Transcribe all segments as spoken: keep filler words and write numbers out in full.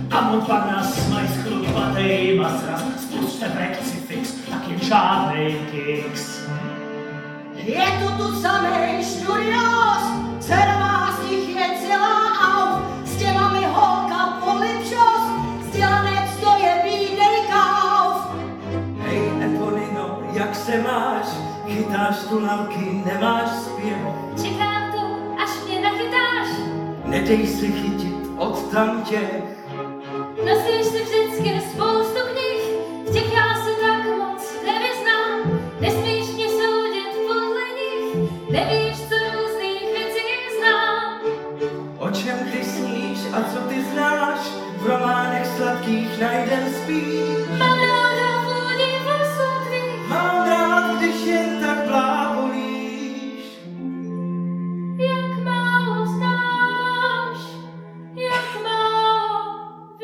A Montparnasse mají schlupatej masras, spuste Brexifix, tak jen žádnej kiks. Je tu tu samej šturios, dcera z nich je celá auf, s těmami holka polipšos, vzdělanec to je bídej kauf. Hej, Eponino, jak se máš? Chytáš tu lalky, nemáš zpěv. Čekám tu, až mě nachytáš. Nedej se chytit od tamtěch. Nosíš si vždycky spoustu knih, v těch já se tak moc nevyznám. Nesmíš mě soudit podle nich, nevíš, co různých věcí znám. O čem ty sníš a co ty znáš? V románech sladkých najdem spíš. Mám ráda vůni vlasů tvých, Mám rád, když jen tak blábolíš. jak málo znáš, jak málo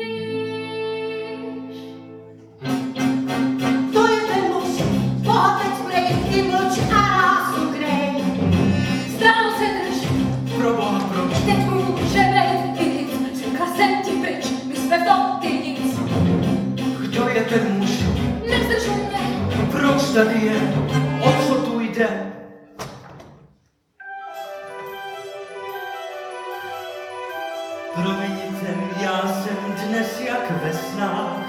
víš. To je ten muž, bohatec prej, ty mlč a rázu krej. Stranou se drž, Proboha, proč? teď může být i nic, řekla jsem ti pryč, my jsme v tom ty nic. Kdo je ten muž? Nezdržuj mě, Proč tady je? O co tu jde? Promiňte, já jsem dnes jak ve snách.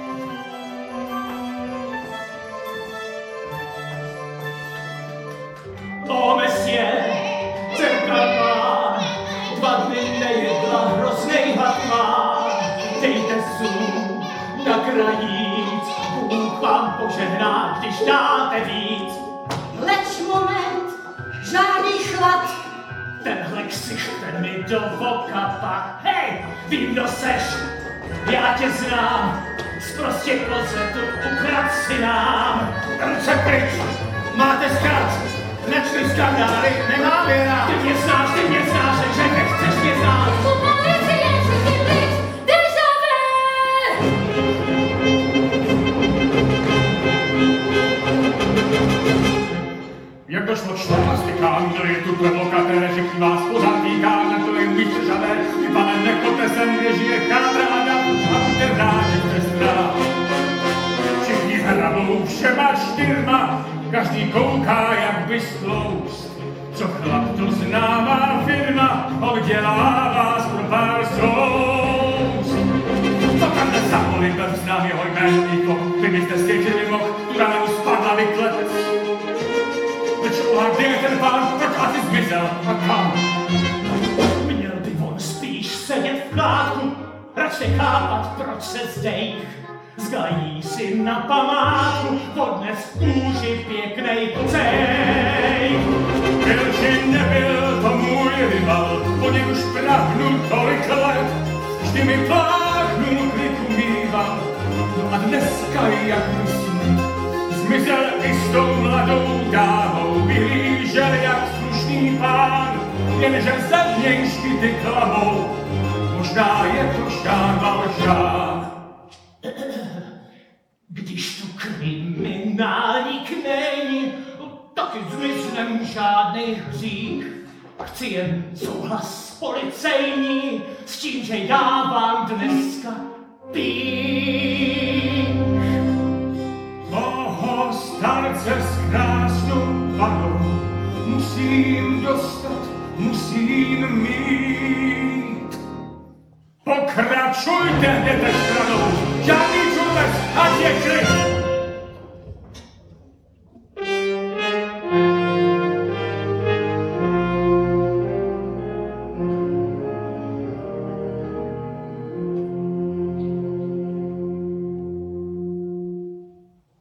O mesie, dcerka má, dva dny nejedla, hroznej hlad má. Dejte zům na krajíc, Bůh vám požehná, když dáte víc. Leč moment, žádný chlad. Tenhle ksicht, ten mi do voka pak. Hej, vím, kdo seš, já tě znám. Zprostě klozetu, ukrad si nám. Ruce pryč, máte zkrat, nečli skandály, nemám je rád. Ty mě znáš, ty mě znáš, že nechceš mě znát. tu policie, všichni pryč, déjà vu! Jak došlo čtrnáctikám, kdo je tu provokatér, všichni vás pořád týká, na to jen víš žavé. I pane, nechoďte sem, kde žije kádra a dám, a buďte rádi, přestrá. Všichni hrabou všema čtyřma, každý kouká, jak by stloust. Co chlap to známá firma, oddělává z pro pár soust. Co tam dnes za polibem znám jeho jménníko, vy byste stěžili mohl, tu ramenu spadla vyklepec. Kde je ten pán, proč asi zmizel a kam? Měl by on spíš sedět v klátku, rač nechápat, proč se zdejch. Zgají si na památku, odnes v kůži pěknej cej. Byl či nebyl to můj rival, po něm už prahnu tolik let. Vždy mi pláchnul, kliku mýval, a dneska jak myslím. Zmizel i s tou mladou dámou, vyhlížel jak slušný pán, jenže za něj škyty klamou, možná je to Jean Valjean. Když tu kriminálník není, taky zmiznem žádnej hřích. Chci jen souhlas policejní, s tím, že dávám dneska pík. Toho starce s krásnou vadou musím dostat, musím mít. Pokračujte, jdete stranou, žádný čubec, ať je klid.